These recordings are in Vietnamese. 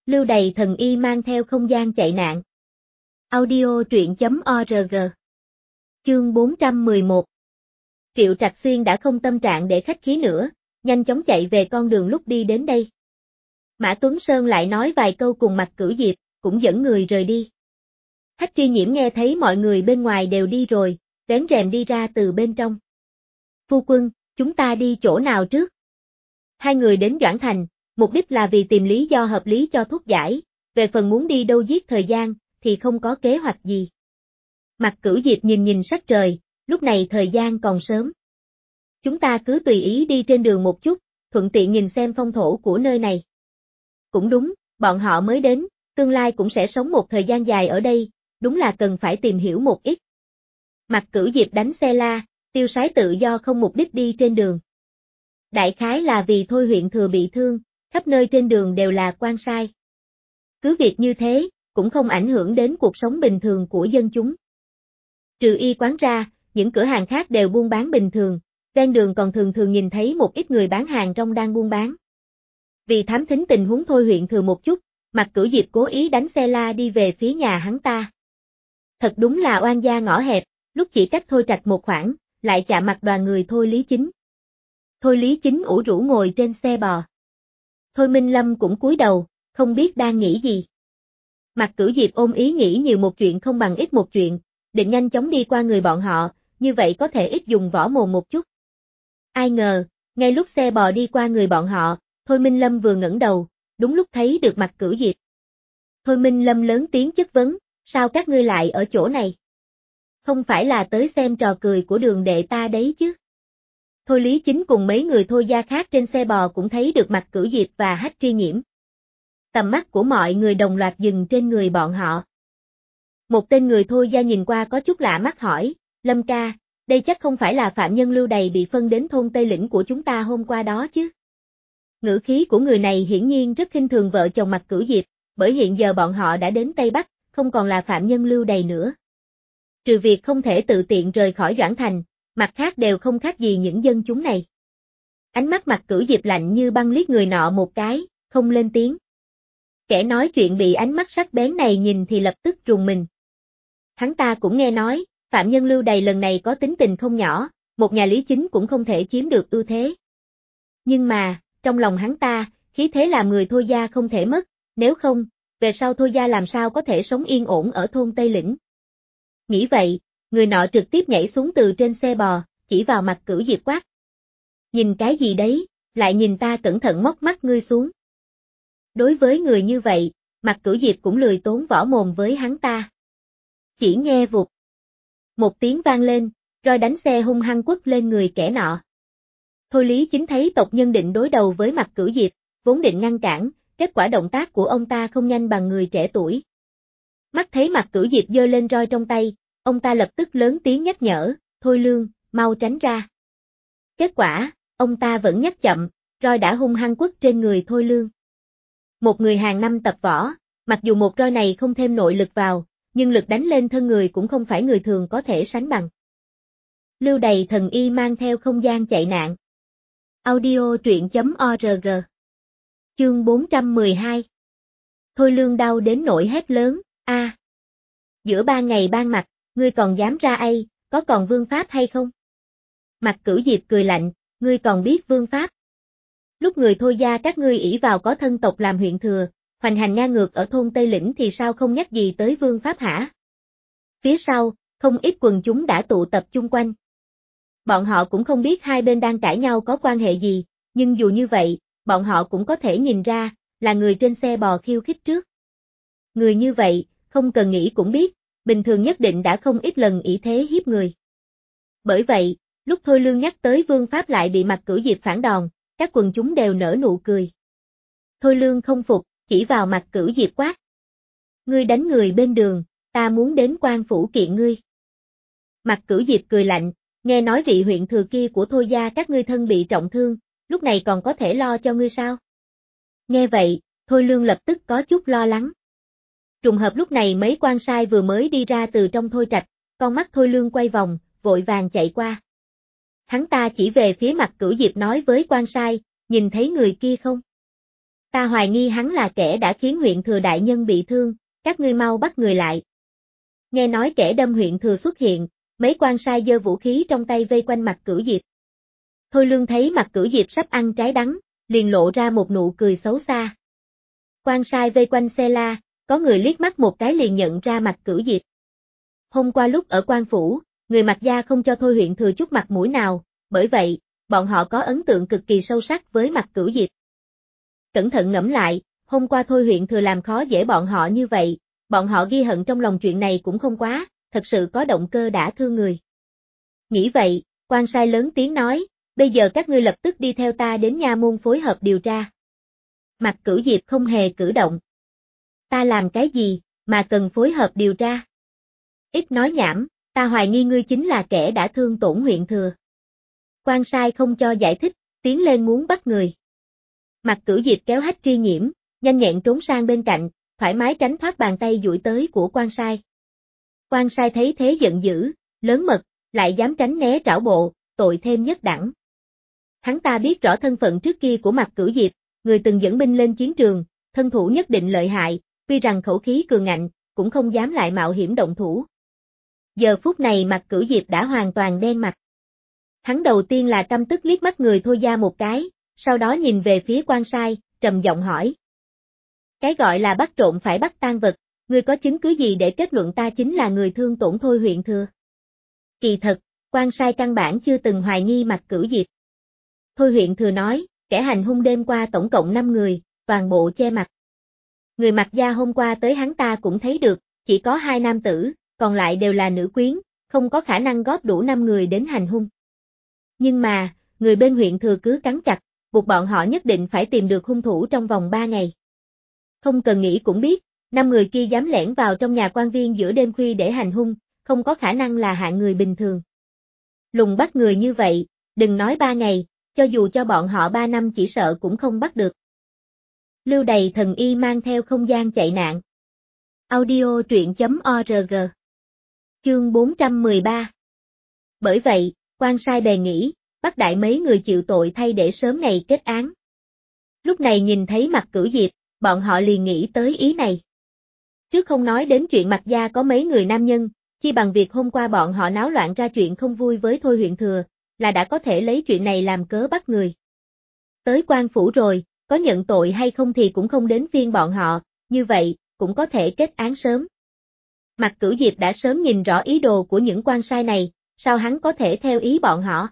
Lưu Đày thần y mang theo không gian chạy nạn. Audio truyện.org. Chương 411. Triệu Trạch Xuyên đã không tâm trạng để khách khí nữa, nhanh chóng chạy về con đường lúc đi đến đây. Mã Tuấn Sơn lại nói vài câu cùng Mạc Cửu Diệp, cũng dẫn người rời đi. Hách Tri Nhiễm nghe thấy mọi người bên ngoài đều đi rồi, vén rèm đi ra từ bên trong. Phu quân, chúng ta đi chỗ nào trước? Hai người đến Doãn Thành, mục đích là vì tìm lý do hợp lý cho thuốc giải, về phần muốn đi đâu giết thời gian, thì không có kế hoạch gì. Mạc Cửu Diệp nhìn sắc trời, lúc này thời gian còn sớm. Chúng ta cứ tùy ý đi trên đường một chút, thuận tiện nhìn xem phong thổ của nơi này. Cũng đúng, bọn họ mới đến, tương lai cũng sẽ sống một thời gian dài ở đây, đúng là cần phải tìm hiểu một ít. Mạc Cửu Diệp đánh xe la, tiêu sái tự do không mục đích đi trên đường. Đại khái là vì Thôi huyện thừa bị thương, khắp nơi trên đường đều là quan sai. Cứ việc như thế, cũng không ảnh hưởng đến cuộc sống bình thường của dân chúng. Trừ y quán ra, những cửa hàng khác đều buôn bán bình thường, ven đường còn thường nhìn thấy một ít người bán hàng rong đang buôn bán. Vì thám thính tình huống Thôi huyện thừa một chút, Mạc Cửu Diệp cố ý đánh xe la đi về phía nhà hắn ta. Thật đúng là oan gia ngõ hẹp, lúc chỉ cách Thôi Trạch một khoảng, lại chạm mặt đoàn người Thôi Lý Chính. Thôi Lý Chính ủ rũ ngồi trên xe bò. Thôi Minh Lâm cũng cúi đầu, không biết đang nghĩ gì. Mạc Cửu Diệp ôm ý nghĩ nhiều một chuyện không bằng ít một chuyện, định nhanh chóng đi qua người bọn họ, như vậy có thể ít dùng võ mồm một chút. Ai ngờ, ngay lúc xe bò đi qua người bọn họ, Thôi Minh Lâm vừa ngẩng đầu, đúng lúc thấy được Mạc Cửu Diệp. Thôi Minh Lâm lớn tiếng chất vấn, sao các ngươi lại ở chỗ này? Không phải là tới xem trò cười của Đường đệ ta đấy chứ? Thôi Lý Chính cùng mấy người Thôi gia khác trên xe bò cũng thấy được Mạc Cửu Diệp và Hách Tri Nhiễm. Tầm mắt của mọi người đồng loạt dừng trên người bọn họ. Một tên người Thôi gia nhìn qua có chút lạ mắt hỏi, Lâm ca, đây chắc không phải là phạm nhân Lưu Đày bị phân đến thôn Tây Lĩnh của chúng ta hôm qua đó chứ? Ngữ khí của người này hiển nhiên rất khinh thường vợ chồng Mạc Cửu Diệp, bởi hiện giờ bọn họ đã đến Tây Bắc, không còn là phạm nhân Lưu Đày nữa. Trừ việc không thể tự tiện rời khỏi Doãn Thành, mặt khác đều không khác gì những dân chúng này. Ánh mắt Mạc Cửu Diệp lạnh như băng liếc người nọ một cái, không lên tiếng. Kẻ nói chuyện bị ánh mắt sắc bén này nhìn thì lập tức rùng mình. Hắn ta cũng nghe nói, phạm nhân Lưu Đày lần này có tính tình không nhỏ, một nhà Lý Chính cũng không thể chiếm được ưu thế. Nhưng mà, trong lòng hắn ta, khí thế làm người Thôi gia không thể mất, nếu không, về sau Thôi gia làm sao có thể sống yên ổn ở thôn Tây Lĩnh. Nghĩ vậy, người nọ trực tiếp nhảy xuống từ trên xe bò, chỉ vào Mạc Cửu Diệp quát. Nhìn cái gì đấy, lại nhìn ta cẩn thận móc mắt ngươi xuống. Đối với người như vậy, Mạc Cửu Diệp cũng lười tốn võ mồm với hắn ta. Chỉ nghe vụt. Một tiếng vang lên, roi đánh xe hung hăng quất lên người kẻ nọ. Thôi Lý Chính thấy tộc nhân định đối đầu với Mạc Cửu Diệp, vốn định ngăn cản, kết quả động tác của ông ta không nhanh bằng người trẻ tuổi. Mắt thấy Mạc Cửu Diệp giơ lên roi trong tay, ông ta lập tức lớn tiếng nhắc nhở, Thôi Lương, mau tránh ra. Kết quả, ông ta vẫn nhắc chậm, roi đã hung hăng quất trên người Thôi Lương. Một người hàng năm tập võ, mặc dù một roi này không thêm nội lực vào, nhưng lực đánh lên thân người cũng không phải người thường có thể sánh bằng. Lưu Đày thần y mang theo không gian chạy nạn. Audio truyện.org. Chương 412. Thôi Lương đau đến nỗi hét lớn, a. Giữa ban ngày ban mặt, ngươi còn dám ra ai, có còn vương pháp hay không? Mạc Cửu Diệp cười lạnh, ngươi còn biết vương pháp? Lúc người Thôi gia các ngươi ỷ vào có thân tộc làm huyện thừa, hoành hành ngang ngược ở thôn Tây Lĩnh thì sao không nhắc gì tới vương pháp hả? Phía sau, không ít quần chúng đã tụ tập chung quanh. Bọn họ cũng không biết hai bên đang cãi nhau có quan hệ gì, nhưng dù như vậy, bọn họ cũng có thể nhìn ra, là người trên xe bò khiêu khích trước. Người như vậy, không cần nghĩ cũng biết, bình thường nhất định đã không ít lần ỷ thế hiếp người. Bởi vậy, lúc Thôi Lương nhắc tới vương pháp lại bị Mạc Cửu Diệp phản đòn, các quần chúng đều nở nụ cười. Thôi Lương không phục, chỉ vào Mạc Cửu Diệp quát. Ngươi đánh người bên đường, ta muốn đến quan phủ kiện ngươi. Mạc Cửu Diệp cười lạnh, nghe nói vị huyện thừa kia của Thôi gia các ngươi thân bị trọng thương, lúc này còn có thể lo cho ngươi sao? Nghe vậy, Thôi Lương lập tức có chút lo lắng. Trùng hợp lúc này mấy quan sai vừa mới đi ra từ trong Thôi Trạch, con mắt Thôi Lương quay vòng, vội vàng chạy qua. Hắn ta chỉ về phía Mạc Cửu Diệp nói với quan sai, nhìn thấy người kia không? Ta hoài nghi hắn là kẻ đã khiến huyện thừa đại nhân bị thương, các ngươi mau bắt người lại. Nghe nói kẻ đâm huyện thừa xuất hiện, mấy quan sai giơ vũ khí trong tay vây quanh Mạc Cửu Diệp. Thôi Lương thấy Mạc Cửu Diệp sắp ăn trái đắng, liền lộ ra một nụ cười xấu xa. Quan sai vây quanh xe la, có người liếc mắt một cái liền nhận ra Mạc Cửu Diệp. Hôm qua lúc ở quan phủ, người Mạc gia không cho Thôi huyện thừa chút mặt mũi nào, bởi vậy, bọn họ có ấn tượng cực kỳ sâu sắc với Mạc Cửu Diệp. Cẩn thận ngẫm lại, hôm qua Thôi huyện thừa làm khó dễ bọn họ như vậy, bọn họ ghi hận trong lòng chuyện này cũng không quá, thật sự có động cơ đã thương người. Nghĩ vậy, quan sai lớn tiếng nói, bây giờ các ngươi lập tức đi theo ta đến nha môn phối hợp điều tra. Mạc Cửu Diệp không hề cử động. Ta làm cái gì, mà cần phối hợp điều tra? Ít nói nhảm, ta hoài nghi ngươi chính là kẻ đã thương tổn huyện thừa. Quan sai không cho giải thích, tiến lên muốn bắt người. Mạc Cửu Diệp kéo Hách Tri Nhiễm, nhanh nhẹn trốn sang bên cạnh, thoải mái tránh thoát bàn tay duỗi tới của quan sai. Quan sai thấy thế giận dữ, lớn mật, lại dám tránh né trảo bộ, tội thêm nhất đẳng. Hắn ta biết rõ thân phận trước kia của Mạc Cửu Diệp, người từng dẫn binh lên chiến trường, thân thủ nhất định lợi hại, tuy rằng khẩu khí cường ngạnh, cũng không dám lại mạo hiểm động thủ. Giờ phút này Mạc Cửu Diệp đã hoàn toàn đen mặt. Hắn đầu tiên là căm tức liếc mắt người Thôi gia một cái, sau đó nhìn về phía quan sai, trầm giọng hỏi. Cái gọi là bắt trộm phải bắt tang vật, ngươi có chứng cứ gì để kết luận ta chính là người thương tổn Thôi huyện thừa? Kỳ thật, quan sai căn bản chưa từng hoài nghi Mạc Cửu Diệp. Thôi huyện thừa nói, kẻ hành hung đêm qua tổng cộng 5 người, toàn bộ che mặt. Người Mạc gia hôm qua tới hắn ta cũng thấy được, chỉ có 2 nam tử, còn lại đều là nữ quyến, không có khả năng góp đủ 5 người đến hành hung. Nhưng mà, người bên huyện thừa cứ cắn chặt, buộc bọn họ nhất định phải tìm được hung thủ trong vòng 3 ngày. Không cần nghĩ cũng biết, 5 người kia dám lẻn vào trong nhà quan viên giữa đêm khuya để hành hung, không có khả năng là hạng người bình thường. Lùng bắt người như vậy, đừng nói 3 ngày, cho dù cho bọn họ 3 năm chỉ sợ cũng không bắt được. Lưu Đày thần y mang theo không gian chạy nạn. Audio truyện.org. Chương 413. Bởi vậy, quan sai bèn nghĩ, bắt đại mấy người chịu tội thay để sớm ngày kết án. Lúc này nhìn thấy Mạc Cửu Diệp, bọn họ liền nghĩ tới ý này. Trước không nói đến chuyện Mạc gia có mấy người nam nhân, chi bằng việc hôm qua bọn họ náo loạn ra chuyện không vui với Thôi huyện thừa, là đã có thể lấy chuyện này làm cớ bắt người. Tới quan phủ rồi, có nhận tội hay không thì cũng không đến phiên bọn họ, như vậy, cũng có thể kết án sớm. Mạc Cửu Diệp đã sớm nhìn rõ ý đồ của những quan sai này, sao hắn có thể theo ý bọn họ?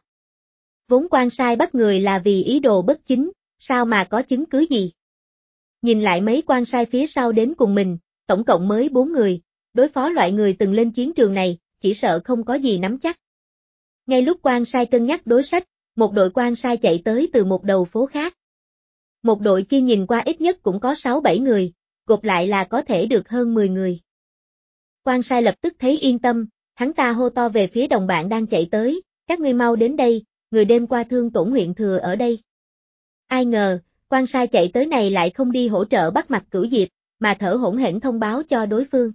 Vốn quan sai bắt người là vì ý đồ bất chính, sao mà có chứng cứ gì? Nhìn lại mấy quan sai phía sau đến cùng mình, tổng cộng mới 4 người, đối phó loại người từng lên chiến trường này, chỉ sợ không có gì nắm chắc. Ngay lúc quan sai cân nhắc đối sách, một đội quan sai chạy tới từ một đầu phố khác. Một đội kia nhìn qua ít nhất cũng có 6-7 người, gộp lại là có thể được hơn 10 người. Quan sai lập tức thấy yên tâm, hắn ta hô to về phía đồng bạn đang chạy tới, các ngươi mau đến đây, người đêm qua thương tổn huyện thừa ở đây. Ai ngờ, quan sai chạy tới này lại không đi hỗ trợ bắt Mạc Cửu Diệp, mà thở hổn hển thông báo cho đối phương.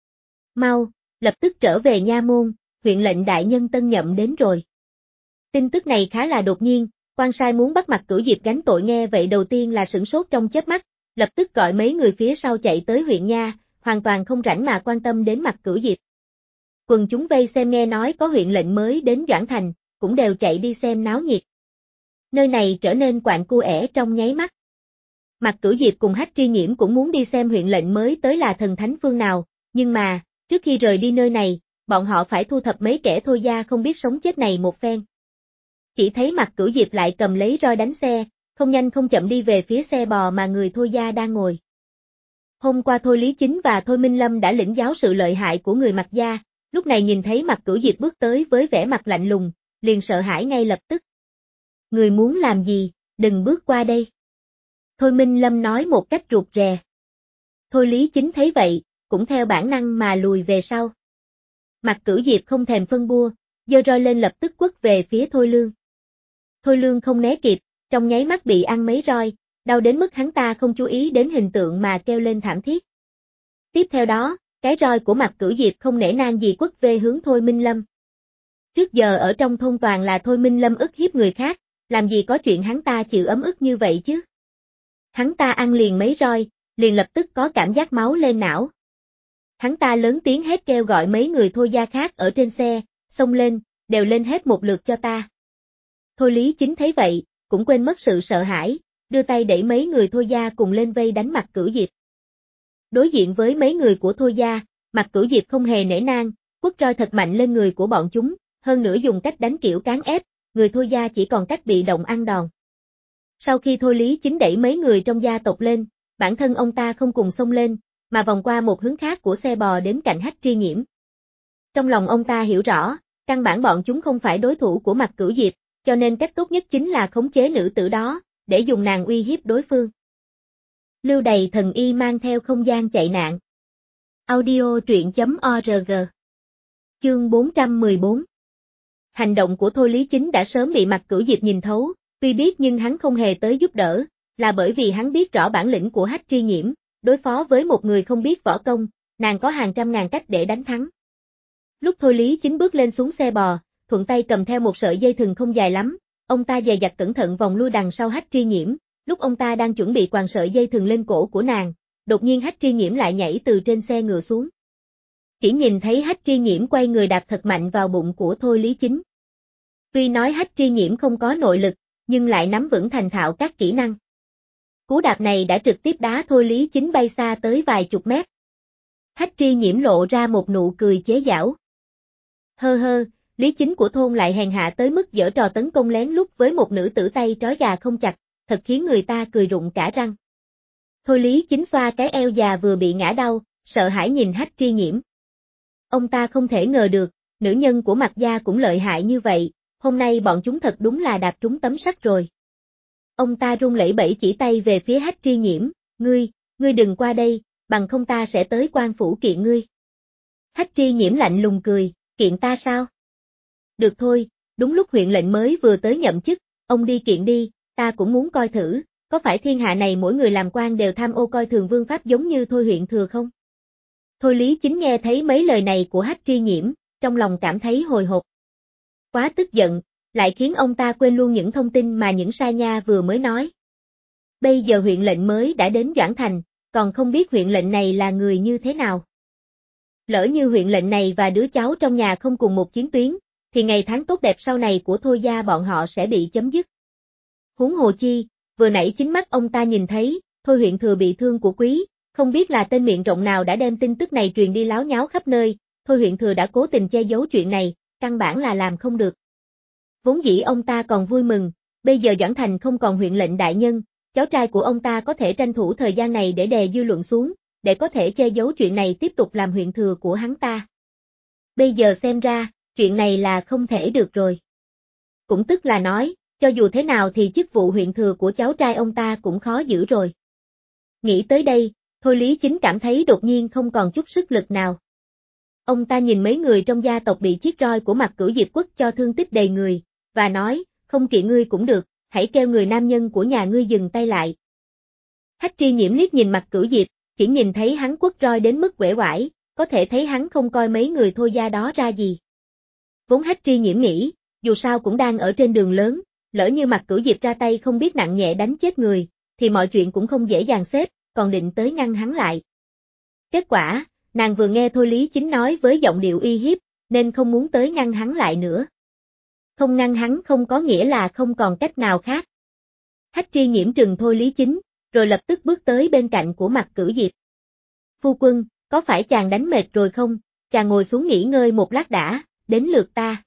Mau, lập tức trở về nha môn, huyện lệnh đại nhân tân nhậm đến rồi. Tin tức này khá là đột nhiên, quan sai muốn bắt Mạc Cửu Diệp gánh tội nghe vậy đầu tiên là sửng sốt trong chớp mắt, lập tức gọi mấy người phía sau chạy tới huyện nha, hoàn toàn không rảnh mà quan tâm đến Mạc Cửu Diệp. Quần chúng vây xem nghe nói có huyện lệnh mới đến Doãn Thành, cũng đều chạy đi xem náo nhiệt. Nơi này trở nên quạnh cu ẻ trong nháy mắt. Mạc Cửu Diệp cùng Hách Tri Nhiễm cũng muốn đi xem huyện lệnh mới tới là thần thánh phương nào, nhưng mà, trước khi rời đi nơi này, bọn họ phải thu thập mấy kẻ Thôi gia không biết sống chết này một phen. Chỉ thấy Mạc Cửu Diệp lại cầm lấy roi đánh xe, không nhanh không chậm đi về phía xe bò mà người Thôi gia đang ngồi. Hôm qua Thôi Lý Chính và Thôi Minh Lâm đã lĩnh giáo sự lợi hại của người Mạc gia, lúc này nhìn thấy Mạc Cửu Diệp bước tới với vẻ mặt lạnh lùng, liền sợ hãi ngay lập tức. Người muốn làm gì, đừng bước qua đây. Thôi Minh Lâm nói một cách rụt rè. Thôi Lý Chính thấy vậy, cũng theo bản năng mà lùi về sau. Mạc Cửu Diệp không thèm phân bua, giơ roi lên lập tức quất về phía Thôi Lương. Thôi Lương không né kịp, trong nháy mắt bị ăn mấy roi, đau đến mức hắn ta không chú ý đến hình tượng mà kêu lên thảm thiết. Tiếp theo đó, cái roi của Mạc Cửu Diệp không nể nang gì quất về hướng Thôi Minh Lâm. Trước giờ ở trong thôn toàn là Thôi Minh Lâm ức hiếp người khác, làm gì có chuyện hắn ta chịu ấm ức như vậy chứ. Hắn ta ăn liền mấy roi, liền lập tức có cảm giác máu lên não. Hắn ta lớn tiếng hét kêu gọi mấy người Thôi gia khác ở trên xe, xông lên, đều lên hết một lượt cho ta. Thôi Lý Chính thấy vậy, cũng quên mất sự sợ hãi, đưa tay đẩy mấy người Thôi gia cùng lên vây đánh Mạc Cửu Diệp. Đối diện với mấy người của Thôi gia, Mạc Cửu Diệp không hề nể nang, quất roi thật mạnh lên người của bọn chúng, hơn nữa dùng cách đánh kiểu cán ép, người Thôi gia chỉ còn cách bị động ăn đòn. Sau khi Thôi Lý Chính đẩy mấy người trong gia tộc lên, bản thân ông ta không cùng xông lên, mà vòng qua một hướng khác của xe bò đến cạnh Hách Tri Nhiễm. Trong lòng ông ta hiểu rõ, căn bản bọn chúng không phải đối thủ của Mạc Cửu Diệp, cho nên cách tốt nhất chính là khống chế nữ tử đó, để dùng nàng uy hiếp đối phương. Lưu Đày thần y mang theo không gian chạy nạn. Audio truyện.org. Chương 414. Hành động của Thôi Lý Chính đã sớm bị Mạc Cửu Diệp nhìn thấu, tuy biết nhưng hắn không hề tới giúp đỡ, là bởi vì hắn biết rõ bản lĩnh của Hách Tri Nhiễm, đối phó với một người không biết võ công, nàng có hàng trăm ngàn cách để đánh thắng. Lúc Thôi Lý Chính bước lên xuống xe bò, thuận tay cầm theo một sợi dây thừng không dài lắm, ông ta dè dặt cẩn thận vòng lui đằng sau Hách Tri Nhiễm, lúc ông ta đang chuẩn bị quàng sợi dây thừng lên cổ của nàng, đột nhiên Hách Tri Nhiễm lại nhảy từ trên xe ngựa xuống. Chỉ nhìn thấy Hách Tri Nhiễm quay người đạp thật mạnh vào bụng của Thôi Lý Chính. Tuy nói Hách Tri Nhiễm không có nội lực, nhưng lại nắm vững thành thạo các kỹ năng. Cú đạp này đã trực tiếp đá Thôi Lý Chính bay xa tới vài chục mét. Hách Tri Nhiễm lộ ra một nụ cười chế giễu. Hơ hơ, Lý Chính của thôn lại hèn hạ tới mức giở trò tấn công lén lút với một nữ tử tay trói gà không chặt, thật khiến người ta cười rụng cả răng. Thôi Lý Chính xoa cái eo già vừa bị ngã đau, sợ hãi nhìn Hách Tri Nhiễm. Ông ta không thể ngờ được, nữ nhân của Mạc gia cũng lợi hại như vậy, hôm nay bọn chúng thật đúng là đạp trúng tấm sắt rồi. Ông ta run lẩy bẩy chỉ tay về phía Hách Tri Nhiễm, ngươi đừng qua đây, bằng không ta sẽ tới quan phủ kiện ngươi. Hách Tri Nhiễm lạnh lùng cười, kiện ta sao? Được thôi, đúng lúc huyện lệnh mới vừa tới nhậm chức, ông đi kiện đi, ta cũng muốn coi thử, có phải thiên hạ này mỗi người làm quan đều tham ô coi thường vương pháp giống như Thôi huyện thừa không? Thôi Lý Chính nghe thấy mấy lời này của Hách Tri Nhiễm, trong lòng cảm thấy hồi hộp. Quá tức giận, lại khiến ông ta quên luôn những thông tin mà những sa nha vừa mới nói. Bây giờ huyện lệnh mới đã đến Doãn Thành, còn không biết huyện lệnh này là người như thế nào. Lỡ như huyện lệnh này và đứa cháu trong nhà không cùng một chiến tuyến, thì ngày tháng tốt đẹp sau này của Thôi gia bọn họ sẽ bị chấm dứt. Huống hồ chi, vừa nãy chính mắt ông ta nhìn thấy, Thôi huyện thừa bị thương của quý, không biết là tên miệng rộng nào đã đem tin tức này truyền đi láo nháo khắp nơi, Thôi huyện thừa đã cố tình che giấu chuyện này, căn bản là làm không được. Vốn dĩ ông ta còn vui mừng, bây giờ Doãn Thành không còn huyện lệnh đại nhân, cháu trai của ông ta có thể tranh thủ thời gian này để đè dư luận xuống, để có thể che giấu chuyện này tiếp tục làm huyện thừa của hắn ta. Bây giờ xem ra, chuyện này là không thể được rồi. Cũng tức là nói, cho dù thế nào thì chức vụ huyện thừa của cháu trai ông ta cũng khó giữ rồi. Nghĩ tới đây, Thôi Lý Chính cảm thấy đột nhiên không còn chút sức lực nào. Ông ta nhìn mấy người trong gia tộc bị chiếc roi của Mạc Cửu Diệp quất cho thương tích đầy người, và nói, không kiện ngươi cũng được, hãy kêu người nam nhân của nhà ngươi dừng tay lại. Hách Tri Nhiễm liếc nhìn Mạc Cửu Diệp, chỉ nhìn thấy hắn quất roi đến mức uể oải, có thể thấy hắn không coi mấy người Thôi gia đó ra gì. Vốn Hách Tri Nhiễm nghĩ, dù sao cũng đang ở trên đường lớn, lỡ như Mạc Cửu Diệp ra tay không biết nặng nhẹ đánh chết người, thì mọi chuyện cũng không dễ dàng xếp, còn định tới ngăn hắn lại. Kết quả, nàng vừa nghe Thôi Lý Chính nói với giọng điệu uy hiếp, nên không muốn tới ngăn hắn lại nữa. Không ngăn hắn không có nghĩa là không còn cách nào khác. Hách Tri Nhiễm trừng Thôi Lý Chính, rồi lập tức bước tới bên cạnh của Mạc Cửu Diệp. Phu quân, có phải chàng đánh mệt rồi không? Chàng ngồi xuống nghỉ ngơi một lát đã, đến lượt ta.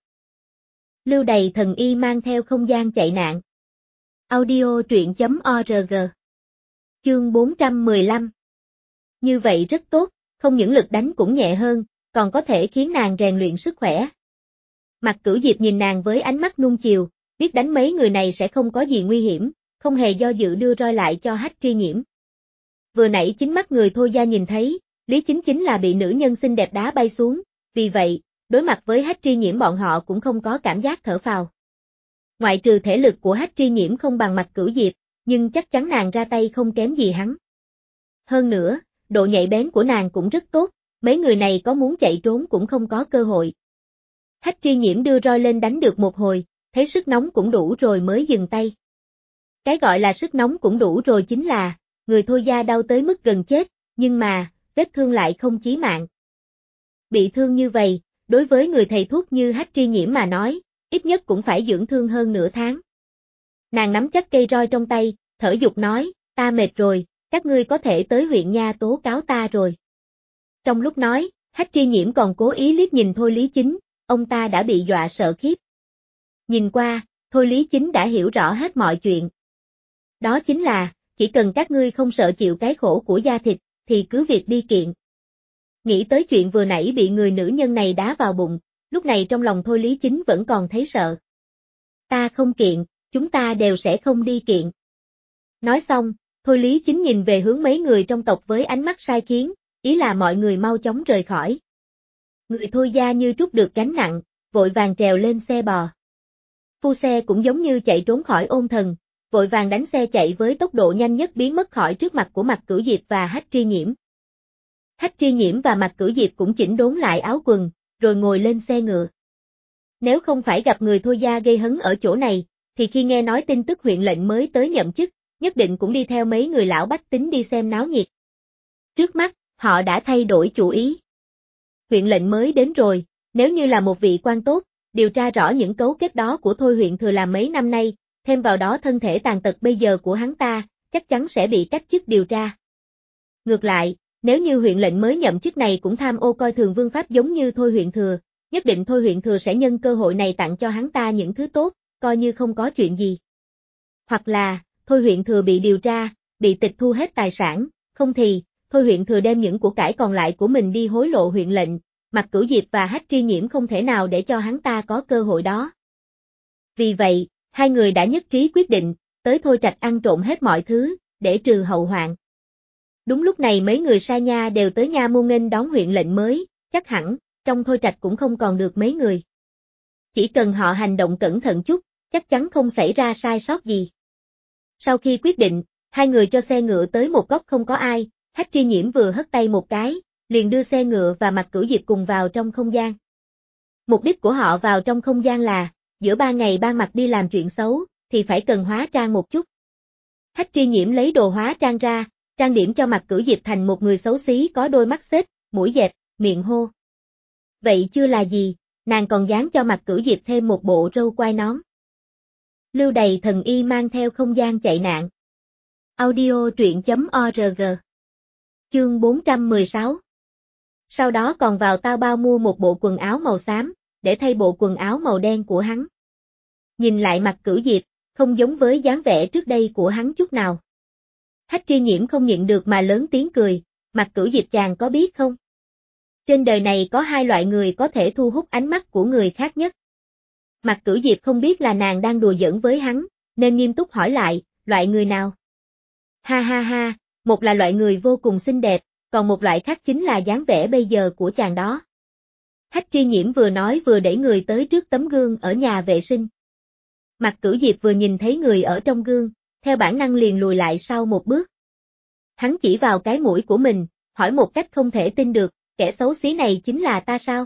Lưu Đày thần y mang theo không gian chạy nạn. Audio truyện.org. Chương 415. Như vậy rất tốt, không những lực đánh cũng nhẹ hơn, còn có thể khiến nàng rèn luyện sức khỏe. Mạc Cửu Diệp nhìn nàng với ánh mắt nuông chiều, biết đánh mấy người này sẽ không có gì nguy hiểm, không hề do dự đưa roi lại cho Hách Tri Nhiễm. Vừa nãy chính mắt người Thôi gia nhìn thấy, Lý Chính chính là bị nữ nhân xinh đẹp đá bay xuống, vì vậy, đối mặt với Hách Tri Nhiễm bọn họ cũng không có cảm giác thở phào. Ngoại trừ thể lực của Hách Tri Nhiễm không bằng Mạc Cửu Diệp, nhưng chắc chắn nàng ra tay không kém gì hắn. Hơn nữa, độ nhạy bén của nàng cũng rất tốt, mấy người này có muốn chạy trốn cũng không có cơ hội. Hách Tri Nhiễm đưa roi lên đánh được một hồi, thấy sức nóng cũng đủ rồi mới dừng tay. Cái gọi là sức nóng cũng đủ rồi, chính là, người Thôi gia đau tới mức gần chết, nhưng mà, vết thương lại không chí mạng. Bị thương như vậy, đối với người thầy thuốc như Hách Tri Nhiễm mà nói, ít nhất cũng phải dưỡng thương hơn nửa tháng. Nàng nắm chắc cây roi trong tay, thở dục nói, ta mệt rồi, các ngươi có thể tới huyện nha tố cáo ta rồi. Trong lúc nói, Hách Tri Nhiễm còn cố ý liếc nhìn Thôi Lý Chính, ông ta đã bị dọa sợ khiếp. Nhìn qua, Thôi Lý Chính đã hiểu rõ hết mọi chuyện. Đó chính là, chỉ cần các ngươi không sợ chịu cái khổ của da thịt, thì cứ việc đi kiện. Nghĩ tới chuyện vừa nãy bị người nữ nhân này đá vào bụng, lúc này trong lòng Thôi Lý Chính vẫn còn thấy sợ. Ta không kiện, chúng ta đều sẽ không đi kiện. Nói xong, Thôi Lý Chính nhìn về hướng mấy người trong tộc với ánh mắt sai khiến, ý là mọi người mau chóng rời khỏi. Người Thôi gia như trút được gánh nặng, vội vàng trèo lên xe bò. Phu xe cũng giống như chạy trốn khỏi ôn thần, vội vàng đánh xe chạy với tốc độ nhanh nhất biến mất khỏi trước mặt của Mạc Cửu Diệp và Hách Tri Nhiễm. Hách Tri Nhiễm và Mạc Cửu Diệp cũng chỉnh đốn lại áo quần, rồi ngồi lên xe ngựa. Nếu không phải gặp người Thôi gia gây hấn ở chỗ này, thì khi nghe nói tin tức huyện lệnh mới tới nhậm chức, nhất định cũng đi theo mấy người lão bách tính đi xem náo nhiệt. Trước mắt, họ đã thay đổi chủ ý. Huyện lệnh mới đến rồi, nếu như là một vị quan tốt, điều tra rõ những cấu kết đó của Thôi huyện thừa làm mấy năm nay, thêm vào đó thân thể tàn tật bây giờ của hắn ta, chắc chắn sẽ bị cách chức điều tra. Ngược lại, nếu như huyện lệnh mới nhậm chức này cũng tham ô coi thường vương pháp giống như Thôi huyện thừa, nhất định Thôi huyện thừa sẽ nhân cơ hội này tặng cho hắn ta những thứ tốt, coi như không có chuyện gì. Hoặc là, Thôi huyện thừa bị điều tra, bị tịch thu hết tài sản, không thì, Thôi huyện thừa đem những của cải còn lại của mình đi hối lộ huyện lệnh, Mạc Cửu Diệp và Hách Tri Nhiễm không thể nào để cho hắn ta có cơ hội đó. Vì vậy, hai người đã nhất trí quyết định, tới Thôi Trạch ăn trộm hết mọi thứ, để trừ hậu hoạn. Đúng lúc này mấy người Sa Nha đều tới nha môn nghênh đón huyện lệnh mới, chắc hẳn, trong Thôi Trạch cũng không còn được mấy người. Chỉ cần họ hành động cẩn thận chút, chắc chắn không xảy ra sai sót gì. Sau khi quyết định, hai người cho xe ngựa tới một góc không có ai, Hách Tri Nhiễm vừa hất tay một cái, liền đưa xe ngựa và Mạc Cửu Diệp cùng vào trong không gian. Mục đích của họ vào trong không gian là, giữa ba ngày ban mặt đi làm chuyện xấu, thì phải cần hóa trang một chút. Hách Tri Nhiễm lấy đồ hóa trang ra, trang điểm cho Mạc Cửu Diệp thành một người xấu xí có đôi mắt xếp, mũi dẹt, miệng hô. Vậy chưa là gì, nàng còn dán cho Mạc Cửu Diệp thêm một bộ râu quai nón. Lưu Đầy Thần Y mang theo không gian chạy nạn. Audio truyện.org. Chương 416. Sau đó còn vào Tao Bao mua một bộ quần áo màu xám, để thay bộ quần áo màu đen của hắn. Nhìn lại Mạc Cửu Diệp, không giống với dáng vẻ trước đây của hắn chút nào. Hách Tri Nhiễm không nhịn được mà lớn tiếng cười, Mạc Cửu Diệp chàng có biết không? Trên đời này có hai loại người có thể thu hút ánh mắt của người khác nhất. Mạc Cửu Diệp không biết là nàng đang đùa giỡn với hắn, nên nghiêm túc hỏi lại, loại người nào? Ha ha ha, một là loại người vô cùng xinh đẹp, còn một loại khác chính là dáng vẻ bây giờ của chàng đó. Hách Tri Nhiễm vừa nói vừa đẩy người tới trước tấm gương ở nhà vệ sinh. Mạc Cửu Diệp vừa nhìn thấy người ở trong gương, theo bản năng liền lùi lại sau một bước. Hắn chỉ vào cái mũi của mình, hỏi một cách không thể tin được, kẻ xấu xí này chính là ta sao?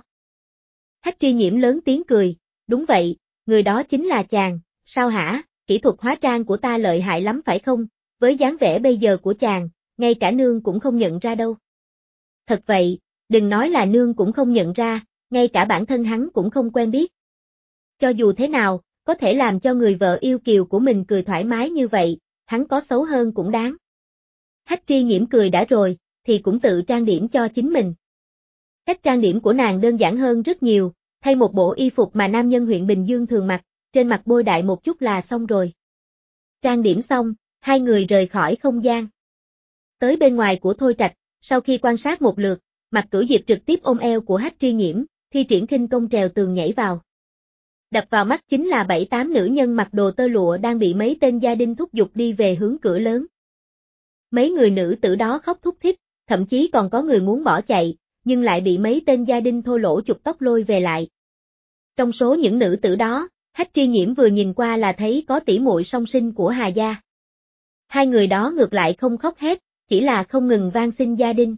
Hách Tri Nhiễm lớn tiếng cười, đúng vậy, người đó chính là chàng, sao hả, kỹ thuật hóa trang của ta lợi hại lắm phải không, với dáng vẻ bây giờ của chàng, ngay cả nương cũng không nhận ra đâu. Thật vậy, đừng nói là nương cũng không nhận ra, ngay cả bản thân hắn cũng không quen biết. Cho dù thế nào, có thể làm cho người vợ yêu kiều của mình cười thoải mái như vậy, hắn có xấu hơn cũng đáng. Hách Tri Nhiễm cười đã rồi, thì cũng tự trang điểm cho chính mình. Cách trang điểm của nàng đơn giản hơn rất nhiều, thay một bộ y phục mà nam nhân huyện Bình Dương thường mặc, trên mặt bôi đại một chút là xong rồi. Trang điểm xong, hai người rời khỏi không gian. Tới bên ngoài của Thôi Trạch, sau khi quan sát một lượt, Mạc Cửu Diệp trực tiếp ôm eo của Hách Tri Nhiễm, thi triển khinh công trèo tường nhảy vào. Đập vào mắt chính là 7-8 nữ nhân mặc đồ tơ lụa đang bị mấy tên gia đình thúc giục đi về hướng cửa lớn. Mấy người nữ tử đó khóc thúc thích, thậm chí còn có người muốn bỏ chạy, nhưng lại bị mấy tên gia đình thô lỗ chụp tóc lôi về lại. Trong số những nữ tử đó, Hách Tri Nhiễm vừa nhìn qua là thấy có tỷ muội song sinh của Hà gia. Hai người đó ngược lại không khóc hết, chỉ là không ngừng van xin gia đình.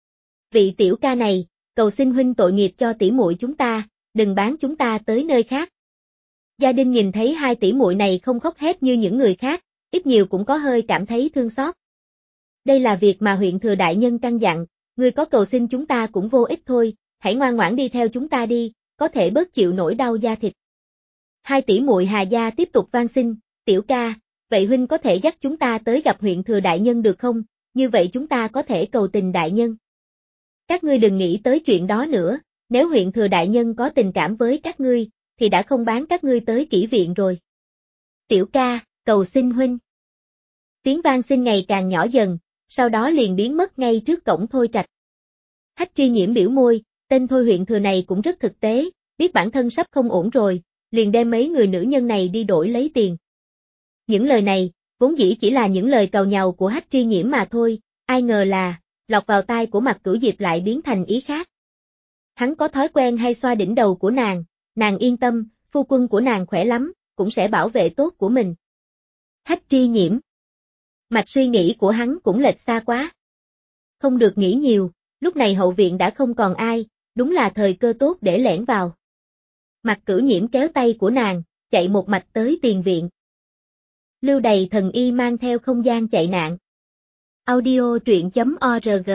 Vị tiểu ca này, cầu xin huynh tội nghiệp cho tỷ muội chúng ta, đừng bán chúng ta tới nơi khác. Gia đình nhìn thấy hai tỷ muội này không khóc hết như những người khác, ít nhiều cũng có hơi cảm thấy thương xót. Đây là việc mà huyện thừa đại nhân căn dặn, ngươi có cầu xin chúng ta cũng vô ích thôi, hãy ngoan ngoãn đi theo chúng ta đi, có thể bớt chịu nỗi đau da thịt. Hai tỷ muội Hà Gia tiếp tục van xin, tiểu ca, vậy huynh có thể dắt chúng ta tới gặp huyện thừa đại nhân được không, như vậy chúng ta có thể cầu tình đại nhân. Các ngươi đừng nghĩ tới chuyện đó nữa, nếu huyện thừa đại nhân có tình cảm với các ngươi, thì đã không bán các ngươi tới kỹ viện rồi. Tiểu ca, cầu xin huynh. Tiếng van xin ngày càng nhỏ dần, sau đó liền biến mất ngay trước cổng Thôi Trạch. Hách Tri Nhiễm biểu môi, tên Thôi huyện thừa này cũng rất thực tế, biết bản thân sắp không ổn rồi, liền đem mấy người nữ nhân này đi đổi lấy tiền. Những lời này, vốn dĩ chỉ là những lời càu nhàu của Hách Tri Nhiễm mà thôi, ai ngờ là, lọt vào tai của Mạc Cửu Diệp lại biến thành ý khác. Hắn có thói quen hay xoa đỉnh đầu của nàng yên tâm, phu quân của nàng khỏe lắm, cũng sẽ bảo vệ tốt của mình. Hách Tri Nhiễm. Mạch suy nghĩ của hắn cũng lệch xa quá. Không được nghĩ nhiều, lúc này hậu viện đã không còn ai, đúng là thời cơ tốt để lẻn vào. Mạc Cửu Nhiễm kéo tay của nàng, chạy một mạch tới tiền viện. Lưu Đầy Thần Y mang theo không gian chạy nạn. Audio truyện.org.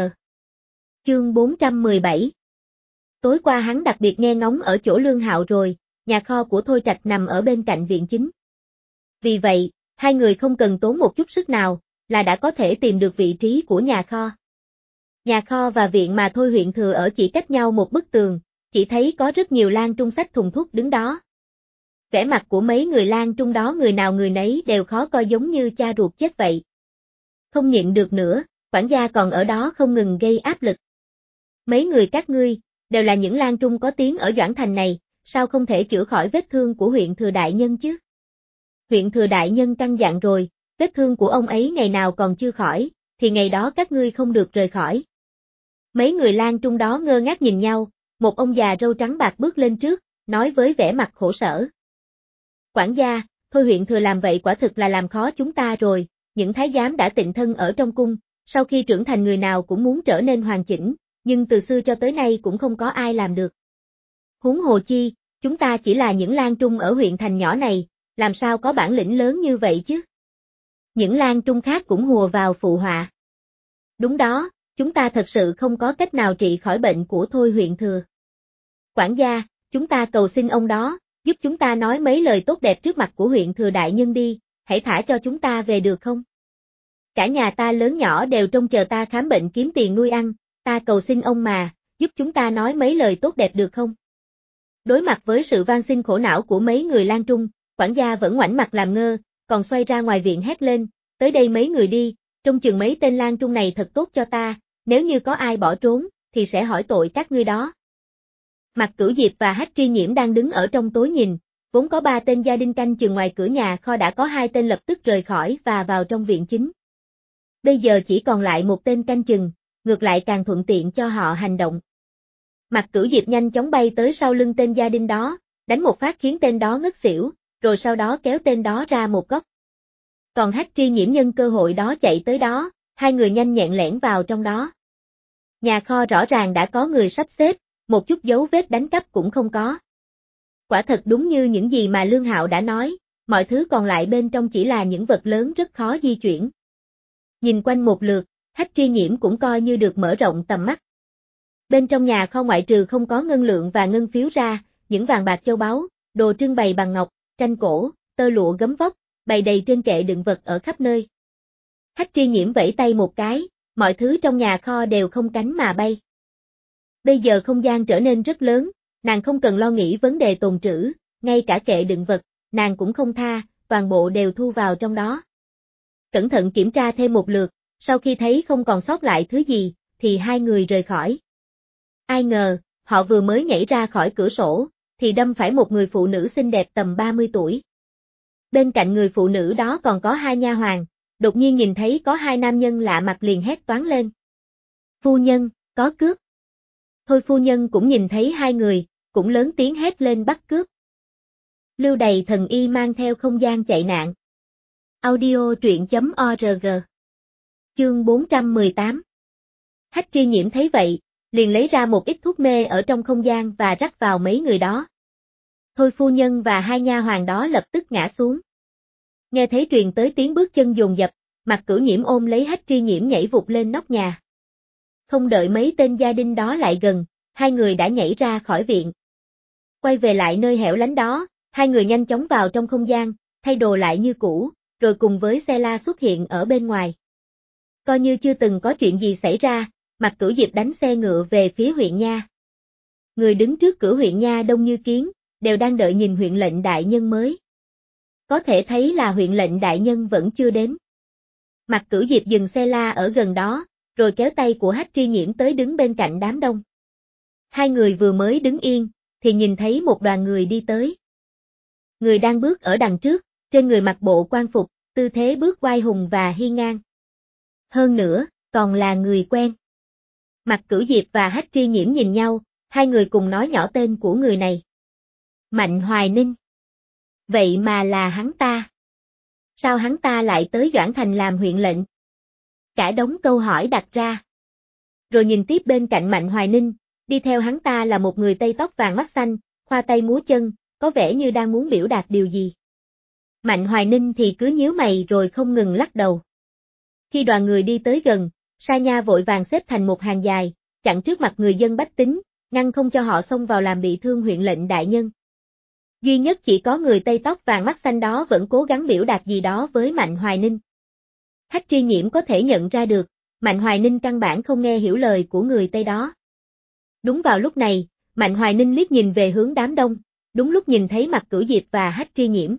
Chương 417. Tối qua hắn đặc biệt nghe ngóng ở chỗ Lương Hạo rồi, nhà kho của Thôi Trạch nằm ở bên cạnh viện chính. Vì vậy, hai người không cần tốn một chút sức nào, là đã có thể tìm được vị trí của nhà kho. Nhà kho và viện mà Thôi huyện thừa ở chỉ cách nhau một bức tường, chỉ thấy có rất nhiều lang trung sách thùng thuốc đứng đó. Vẻ mặt của mấy người lang trung đó người nào người nấy đều khó coi giống như cha ruột chết vậy. Không nhịn được nữa, quản gia còn ở đó không ngừng gây áp lực. Mấy người các ngươi, đều là những lang trung có tiếng ở Doãn Thành này, sao không thể chữa khỏi vết thương của huyện thừa đại nhân chứ? Huyện thừa đại nhân căn dặn rồi, vết thương của ông ấy ngày nào còn chưa khỏi, thì ngày đó các ngươi không được rời khỏi. Mấy người lang trung đó ngơ ngác nhìn nhau, một ông già râu trắng bạc bước lên trước, nói với vẻ mặt khổ sở. Quản gia, Thôi huyện thừa làm vậy quả thực là làm khó chúng ta rồi, những thái giám đã tịnh thân ở trong cung, sau khi trưởng thành người nào cũng muốn trở nên hoàn chỉnh, nhưng từ xưa cho tới nay cũng không có ai làm được. Huống hồ chi, chúng ta chỉ là những lang trung ở huyện thành nhỏ này, làm sao có bản lĩnh lớn như vậy chứ? Những lang trung khác cũng hùa vào phụ họa. Đúng đó, chúng ta thật sự không có cách nào trị khỏi bệnh của Thôi huyện thừa. Quản gia, chúng ta cầu xin ông đó, giúp chúng ta nói mấy lời tốt đẹp trước mặt của huyện thừa đại nhân đi, hãy thả cho chúng ta về được không? Cả nhà ta lớn nhỏ đều trông chờ ta khám bệnh kiếm tiền nuôi ăn, ta cầu xin ông mà, giúp chúng ta nói mấy lời tốt đẹp được không? Đối mặt với sự van xin khổ não của mấy người lang trung, quản gia vẫn ngoảnh mặt làm ngơ, còn xoay ra ngoài viện hét lên, tới đây mấy người đi, trông chừng mấy tên lang trung này thật tốt cho ta, nếu như có ai bỏ trốn, thì sẽ hỏi tội các ngươi đó. Mạc Cửu Diệp và Hách Tri Nhiễm đang đứng ở trong tối nhìn, vốn có 3 tên gia đình canh chừng ngoài cửa nhà kho đã có 2 tên lập tức rời khỏi và vào trong viện chính. Bây giờ chỉ còn lại một tên canh chừng, ngược lại càng thuận tiện cho họ hành động. Mạc Cửu Diệp nhanh chóng bay tới sau lưng tên gia đình đó, đánh một phát khiến tên đó ngất xỉu, rồi sau đó kéo tên đó ra một góc. Còn Hách Tri Nhiễm nhân cơ hội đó chạy tới đó, hai người nhanh nhẹn lẻn vào trong đó. Nhà kho rõ ràng đã có người sắp xếp, một chút dấu vết đánh cắp cũng không có. Quả thật đúng như những gì mà Lương Hạo đã nói, mọi thứ còn lại bên trong chỉ là những vật lớn rất khó di chuyển. Nhìn quanh một lượt, Hách Tri Nhiễm cũng coi như được mở rộng tầm mắt. Bên trong nhà kho ngoại trừ không có ngân lượng và ngân phiếu ra, những vàng bạc châu báu, đồ trưng bày bằng ngọc, tranh cổ, tơ lụa gấm vóc, bày đầy trên kệ đựng vật ở khắp nơi. Hách Tri Nhiễm vẫy tay một cái, mọi thứ trong nhà kho đều không cánh mà bay. Bây giờ không gian trở nên rất lớn, nàng không cần lo nghĩ vấn đề tồn trữ, ngay cả kệ đựng vật, nàng cũng không tha, toàn bộ đều thu vào trong đó. Cẩn thận kiểm tra thêm một lượt, sau khi thấy không còn sót lại thứ gì, thì hai người rời khỏi. Ai ngờ, họ vừa mới nhảy ra khỏi cửa sổ, thì đâm phải một người phụ nữ xinh đẹp tầm 30 tuổi. Bên cạnh người phụ nữ đó còn có 2 nha hoàn, đột nhiên nhìn thấy có 2 nam nhân lạ mặt liền hét toáng lên. Phu nhân, có cướp. Thôi phu nhân cũng nhìn thấy 2 người, cũng lớn tiếng hét lên bắt cướp. Lưu Đầy Thần Y mang theo không gian chạy nạn. Audio truyện.org. Chương 418. Hách Tri Nhiễm thấy vậy, liền lấy ra một ít thuốc mê ở trong không gian và rắc vào mấy người đó. Thôi phu nhân và 2 nha hoàn đó lập tức ngã xuống. Nghe thấy truyền tới tiếng bước chân dồn dập, Mạc Cửu Nhiễm ôm lấy Hách Tri Nhiễm nhảy vụt lên nóc nhà. Không đợi mấy tên gia đình đó lại gần, hai người đã nhảy ra khỏi viện. Quay về lại nơi hẻo lánh đó, hai người nhanh chóng vào trong không gian, thay đồ lại như cũ, rồi cùng với xe la xuất hiện ở bên ngoài. Coi như chưa từng có chuyện gì xảy ra, Mạc Cửu Diệp đánh xe ngựa về phía huyện nha. Người đứng trước cửa huyện nha đông như kiến, đều đang đợi nhìn huyện lệnh đại nhân mới. Có thể thấy là huyện lệnh đại nhân vẫn chưa đến. Mạc Cửu Diệp dừng xe la ở gần đó, rồi kéo tay của Hách Tri Nhiễm tới đứng bên cạnh đám đông. Hai người vừa mới đứng yên, thì nhìn thấy một đoàn người đi tới. Người đang bước ở đằng trước, trên người mặc bộ quan phục, tư thế bước oai hùng và hiên ngang. Hơn nữa, còn là người quen. Mạc Cửu Diệp và Hách Tri Nhiễm nhìn nhau, hai người cùng nói nhỏ tên của người này. Mạnh Hoài Ninh. Vậy mà là hắn ta. Sao hắn ta lại tới Doãn Thành làm huyện lệnh? Cả đống câu hỏi đặt ra. Rồi nhìn tiếp bên cạnh Mạnh Hoài Ninh, đi theo hắn ta là một người Tây tóc vàng mắt xanh, khoa tay múa chân, có vẻ như đang muốn biểu đạt điều gì. Mạnh Hoài Ninh thì cứ nhíu mày rồi không ngừng lắc đầu. Khi đoàn người đi tới gần, Sa Nha vội vàng xếp thành một hàng dài, chặn trước mặt người dân bách tính, ngăn không cho họ xông vào làm bị thương huyện lệnh đại nhân. Duy nhất chỉ có người Tây tóc vàng mắt xanh đó vẫn cố gắng biểu đạt gì đó với Mạnh Hoài Ninh. Hách Tri Nhiễm có thể nhận ra được, Mạnh Hoài Ninh căn bản không nghe hiểu lời của người Tây đó. Đúng vào lúc này, Mạnh Hoài Ninh liếc nhìn về hướng đám đông, đúng lúc nhìn thấy Mạc Cửu Diệp và Hách Tri Nhiễm.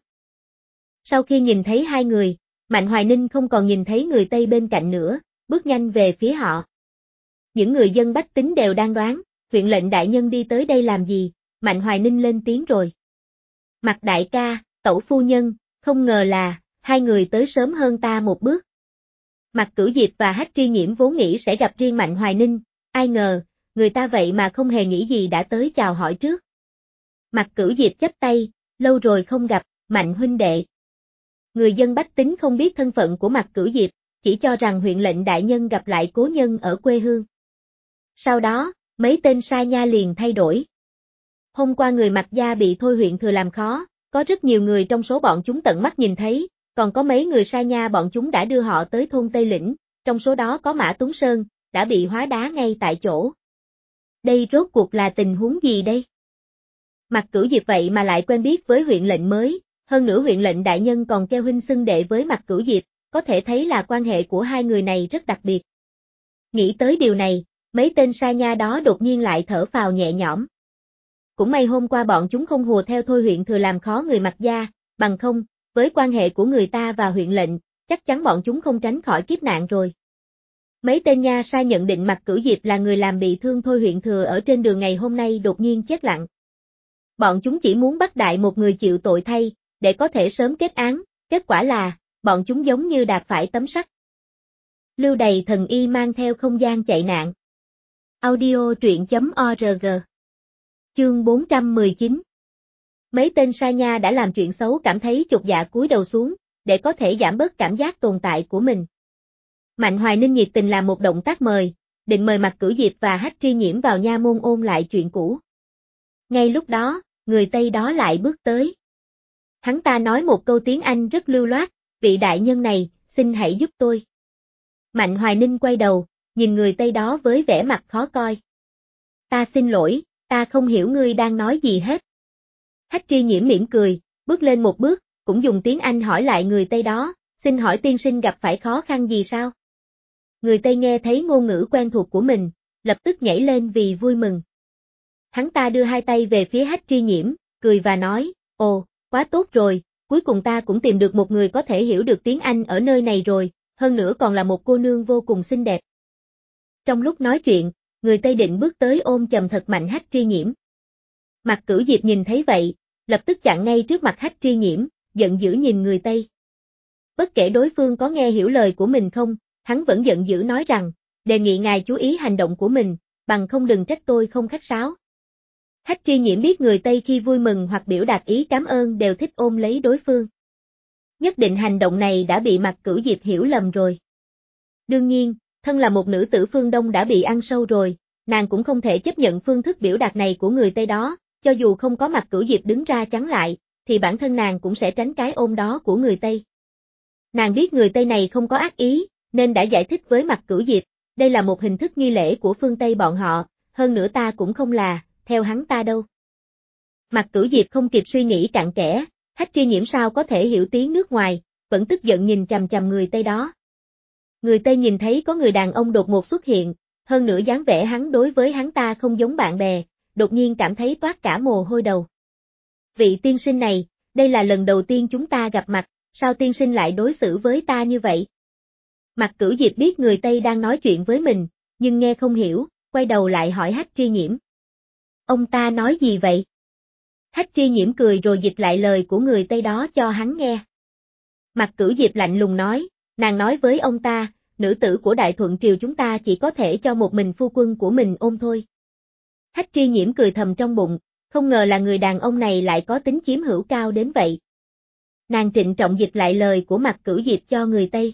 Sau khi nhìn thấy hai người, Mạnh Hoài Ninh không còn nhìn thấy người Tây bên cạnh nữa, bước nhanh về phía họ. Những người dân bách tính đều đang đoán, huyện lệnh đại nhân đi tới đây làm gì, Mạnh Hoài Ninh lên tiếng rồi. Mạc đại ca, tẩu phu nhân, không ngờ là, hai người tới sớm hơn ta một bước. Mạc Cửu Diệp và Hách Tri Nhiễm vốn nghĩ sẽ gặp riêng Mạnh Hoài Ninh, ai ngờ, người ta vậy mà không hề nghĩ gì đã tới chào hỏi trước. Mạc Cửu Diệp chắp tay, lâu rồi không gặp, Mạnh huynh đệ. Người dân bách tính không biết thân phận của Mạc Cửu Diệp, chỉ cho rằng huyện lệnh đại nhân gặp lại cố nhân ở quê hương. Sau đó, mấy tên Sa Nha liền thay đổi. Hôm qua người Mạc gia bị Thôi huyện thừa làm khó, có rất nhiều người trong số bọn chúng tận mắt nhìn thấy, còn có mấy người Sa Nha bọn chúng đã đưa họ tới thôn Tây Lĩnh, trong số đó có Mã Tuấn Sơn, đã bị hóa đá ngay tại chỗ. Đây rốt cuộc là tình huống gì đây? Mạc Cửu Diệp vậy mà lại quen biết với huyện lệnh mới, hơn nữa huyện lệnh đại nhân còn kêu huynh xưng đệ với Mạc Cửu Diệp, có thể thấy là quan hệ của hai người này rất đặc biệt. Nghĩ tới điều này, mấy tên Sa Nha đó đột nhiên lại thở phào nhẹ nhõm. Cũng may hôm qua bọn chúng không hùa theo Thôi huyện thừa làm khó người Mạc gia, bằng không, với quan hệ của người ta và huyện lệnh, chắc chắn bọn chúng không tránh khỏi kiếp nạn rồi. Mấy tên Nha Sa nhận định Mạc Cửu Diệp là người làm bị thương Thôi huyện thừa ở trên đường ngày hôm nay đột nhiên chết lặng. Bọn chúng chỉ muốn bắt đại một người chịu tội thay, để có thể sớm kết án, kết quả là, bọn chúng giống như đạp phải tấm sắt. Lưu Đày thần y mang theo không gian chạy nạn. Audio truyện.org. Chương 419. Mấy tên Sa Nha đã làm chuyện xấu cảm thấy chột dạ cúi đầu xuống, để có thể giảm bớt cảm giác tồn tại của mình. Mạnh Hoài Ninh nhiệt tình làm một động tác mời, định mời Mạc Cửu Diệp và Hách Tri Nhiễm vào nha môn ôn lại chuyện cũ. Ngay lúc đó, người Tây đó lại bước tới. Hắn ta nói một câu tiếng Anh rất lưu loát, vị đại nhân này, xin hãy giúp tôi. Mạnh Hoài Ninh quay đầu, nhìn người Tây đó với vẻ mặt khó coi. Ta xin lỗi, ta không hiểu ngươi đang nói gì hết. Hách Tri Nhiễm mỉm cười, bước lên một bước, cũng dùng tiếng Anh hỏi lại người Tây đó, xin hỏi tiên sinh gặp phải khó khăn gì sao? Người Tây nghe thấy ngôn ngữ quen thuộc của mình, lập tức nhảy lên vì vui mừng. Hắn ta đưa hai tay về phía Hách Tri Nhiễm, cười và nói, ồ, quá tốt rồi, cuối cùng ta cũng tìm được một người có thể hiểu được tiếng Anh ở nơi này rồi, hơn nữa còn là một cô nương vô cùng xinh đẹp. Trong lúc nói chuyện, người Tây định bước tới ôm chầm thật mạnh Hách Tri Nhiễm. Mạc Cửu Diệp nhìn thấy vậy, lập tức chặn ngay trước mặt Hách Tri Nhiễm, giận dữ nhìn người Tây. Bất kể đối phương có nghe hiểu lời của mình không, hắn vẫn giận dữ nói rằng, đề nghị ngài chú ý hành động của mình, bằng không đừng trách tôi không khách sáo. Hách Tri Nhiễm biết người Tây khi vui mừng hoặc biểu đạt ý cảm ơn đều thích ôm lấy đối phương. Nhất định hành động này đã bị Mạc Cửu Diệp hiểu lầm rồi. Đương nhiên, thân là một nữ tử phương Đông đã bị ăn sâu rồi, nàng cũng không thể chấp nhận phương thức biểu đạt này của người Tây đó, cho dù không có Mạc Cửu Diệp đứng ra chắn lại, thì bản thân nàng cũng sẽ tránh cái ôm đó của người Tây. Nàng biết người Tây này không có ác ý, nên đã giải thích với Mạc Cửu Diệp, đây là một hình thức nghi lễ của phương Tây bọn họ, hơn nữa ta cũng không là, theo hắn ta đâu. Mạc Cửu Diệp không kịp suy nghĩ cặn kẽ, Hách Tri Nhiễm sao có thể hiểu tiếng nước ngoài, vẫn tức giận nhìn chằm chằm người Tây đó. Người Tây nhìn thấy có người đàn ông đột ngột xuất hiện, hơn nữa dáng vẻ hắn đối với hắn ta không giống bạn bè, đột nhiên cảm thấy toát cả mồ hôi đầu. Vị tiên sinh này, đây là lần đầu tiên chúng ta gặp mặt, sao tiên sinh lại đối xử với ta như vậy? Mạc Cửu Diệp biết người Tây đang nói chuyện với mình, nhưng nghe không hiểu, quay đầu lại hỏi Hách Tri Nhiễm. Ông ta nói gì vậy? Hách Tri Nhiễm cười rồi dịch lại lời của người Tây đó cho hắn nghe. Mạc Cửu Diệp lạnh lùng nói, nàng nói với ông ta, nữ tử của Đại Thuận Triều chúng ta chỉ có thể cho một mình phu quân của mình ôm thôi. Hách Tri Nhiễm cười thầm trong bụng, không ngờ là người đàn ông này lại có tính chiếm hữu cao đến vậy. Nàng trịnh trọng dịch lại lời của Mạc Cửu Diệp cho người Tây.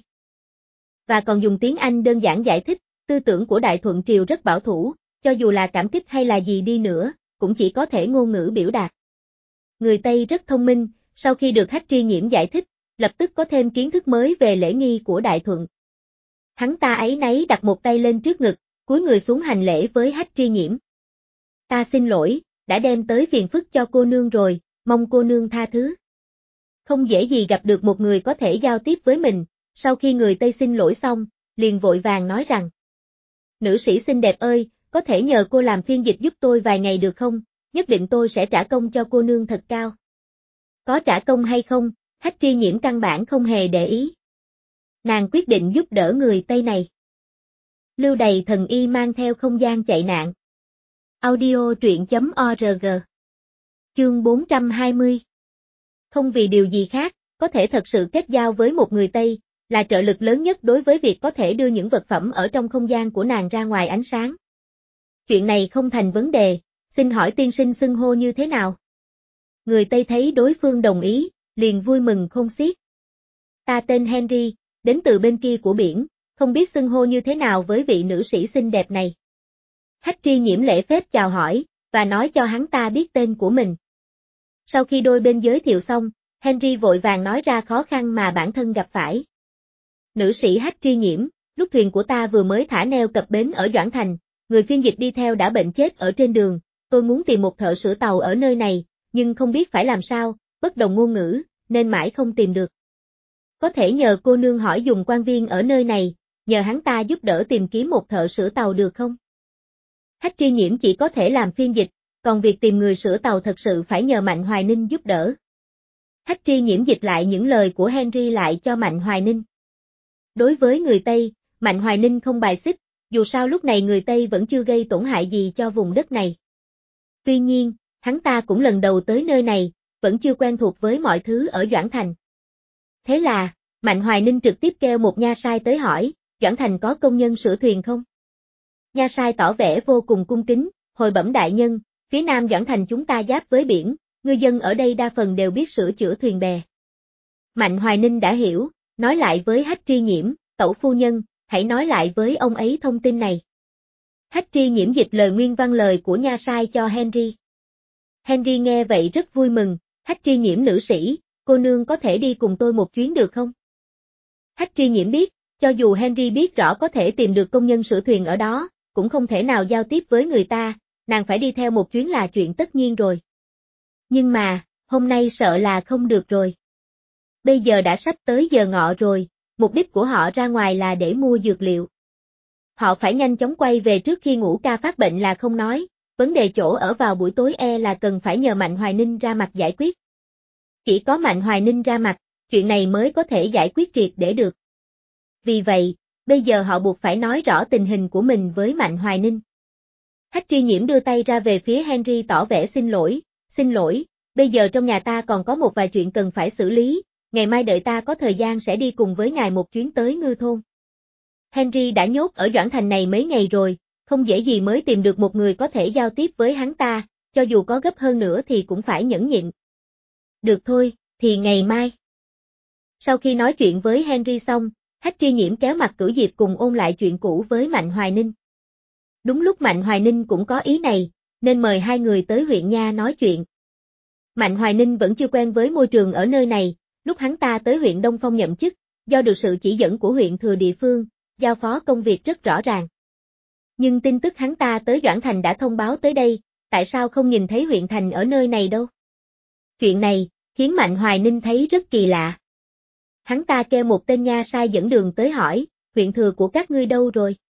Và còn dùng tiếng Anh đơn giản giải thích, tư tưởng của Đại Thuận Triều rất bảo thủ, cho dù là cảm kích hay là gì đi nữa, cũng chỉ có thể ngôn ngữ biểu đạt. Người Tây rất thông minh, sau khi được Hách Tri Nhiễm giải thích, lập tức có thêm kiến thức mới về lễ nghi của Đại Thuận. Hắn ta áy náy đặt một tay lên trước ngực, cúi người xuống hành lễ với Hách Tri Nhiễm. Ta xin lỗi, đã đem tới phiền phức cho cô nương rồi, mong cô nương tha thứ. Không dễ gì gặp được một người có thể giao tiếp với mình, sau khi người Tây xin lỗi xong, liền vội vàng nói rằng. Nữ sĩ xinh đẹp ơi, có thể nhờ cô làm phiên dịch giúp tôi vài ngày được không, nhất định tôi sẽ trả công cho cô nương thật cao. Có trả công hay không, Hách Tri Nhiễm căn bản không hề để ý. Nàng quyết định giúp đỡ người Tây này. Lưu Đày thần y mang theo không gian chạy nạn. Audio truyện.org. Chương 420. Không vì điều gì khác, có thể thật sự kết giao với một người Tây, là trợ lực lớn nhất đối với việc có thể đưa những vật phẩm ở trong không gian của nàng ra ngoài ánh sáng. Chuyện này không thành vấn đề, xin hỏi tiên sinh xưng hô như thế nào? Người Tây thấy đối phương đồng ý, liền vui mừng khôn xiết. Ta tên Henry, đến từ bên kia của biển, không biết xưng hô như thế nào với vị nữ sĩ xinh đẹp này. Hách Tri Nhiễm lễ phép chào hỏi, và nói cho hắn ta biết tên của mình. Sau khi đôi bên giới thiệu xong, Henry vội vàng nói ra khó khăn mà bản thân gặp phải. Nữ sĩ Hách Tri Nhiễm, lúc thuyền của ta vừa mới thả neo cập bến ở Doãn Thành, người phiên dịch đi theo đã bệnh chết ở trên đường, tôi muốn tìm một thợ sửa tàu ở nơi này, nhưng không biết phải làm sao, bất đồng ngôn ngữ, nên mãi không tìm được. Có thể nhờ cô nương hỏi dùng quan viên ở nơi này, nhờ hắn ta giúp đỡ tìm kiếm một thợ sửa tàu được không? Hách Tri Nhiễm chỉ có thể làm phiên dịch, còn việc tìm người sửa tàu thật sự phải nhờ Mạnh Hoài Ninh giúp đỡ. Hách Tri Nhiễm dịch lại những lời của Henry lại cho Mạnh Hoài Ninh. Đối với người Tây, Mạnh Hoài Ninh không bài xích, dù sao lúc này người Tây vẫn chưa gây tổn hại gì cho vùng đất này. Tuy nhiên, hắn ta cũng lần đầu tới nơi này, vẫn chưa quen thuộc với mọi thứ ở Doãn Thành. Thế là, Mạnh Hoài Ninh trực tiếp kêu một nha sai tới hỏi, Doãn Thành có công nhân sửa thuyền không? Nha sai tỏ vẻ vô cùng cung kính, hồi bẩm đại nhân, phía nam Doãn Thành chúng ta giáp với biển, ngư dân ở đây đa phần đều biết sửa chữa thuyền bè. Mạnh Hoài Ninh đã hiểu, nói lại với Hách Tri Nhiễm, tẩu phu nhân, hãy nói lại với ông ấy thông tin này. Hách Tri Nhiễm dịch lời nguyên văn lời của nha sai cho Henry. Henry nghe vậy rất vui mừng, Hách Tri Nhiễm nữ sĩ, cô nương có thể đi cùng tôi một chuyến được không? Hách Tri Nhiễm biết, cho dù Henry biết rõ có thể tìm được công nhân sửa thuyền ở đó, cũng không thể nào giao tiếp với người ta, nàng phải đi theo một chuyến là chuyện tất nhiên rồi. Nhưng mà, hôm nay sợ là không được rồi. Bây giờ đã sắp tới giờ ngọ rồi, mục đích của họ ra ngoài là để mua dược liệu. Họ phải nhanh chóng quay về trước khi Ngũ Ca phát bệnh là không nói, vấn đề chỗ ở vào buổi tối là cần phải nhờ Mạnh Hoài Ninh ra mặt giải quyết. Chỉ có Mạnh Hoài Ninh ra mặt, chuyện này mới có thể giải quyết triệt để được. Vì vậy, bây giờ họ buộc phải nói rõ tình hình của mình với Mạnh Hoài Ninh. Hách Tri Nhiễm đưa tay ra về phía Henry tỏ vẻ xin lỗi, bây giờ trong nhà ta còn có một vài chuyện cần phải xử lý, ngày mai đợi ta có thời gian sẽ đi cùng với ngài một chuyến tới ngư thôn. Henry đã nhốt ở Doãn Thành này mấy ngày rồi, không dễ gì mới tìm được một người có thể giao tiếp với hắn ta, cho dù có gấp hơn nữa thì cũng phải nhẫn nhịn. Được thôi, thì ngày mai. Sau khi nói chuyện với Henry xong, Hách Tri Nhiễm kéo Mạc Cửu Diệp cùng ôn lại chuyện cũ với Mạnh Hoài Ninh. Đúng lúc Mạnh Hoài Ninh cũng có ý này, nên mời hai người tới huyện Nha nói chuyện. Mạnh Hoài Ninh vẫn chưa quen với môi trường ở nơi này, lúc hắn ta tới huyện Đông Phong nhậm chức, do được sự chỉ dẫn của huyện thừa địa phương, giao phó công việc rất rõ ràng. Nhưng tin tức hắn ta tới Doãn Thành đã thông báo tới đây, tại sao không nhìn thấy huyện thành ở nơi này đâu? Chuyện này, khiến Mạnh Hoài Ninh thấy rất kỳ lạ. Hắn ta kêu một tên nha sai dẫn đường tới hỏi, huyện thừa của các ngươi đâu rồi?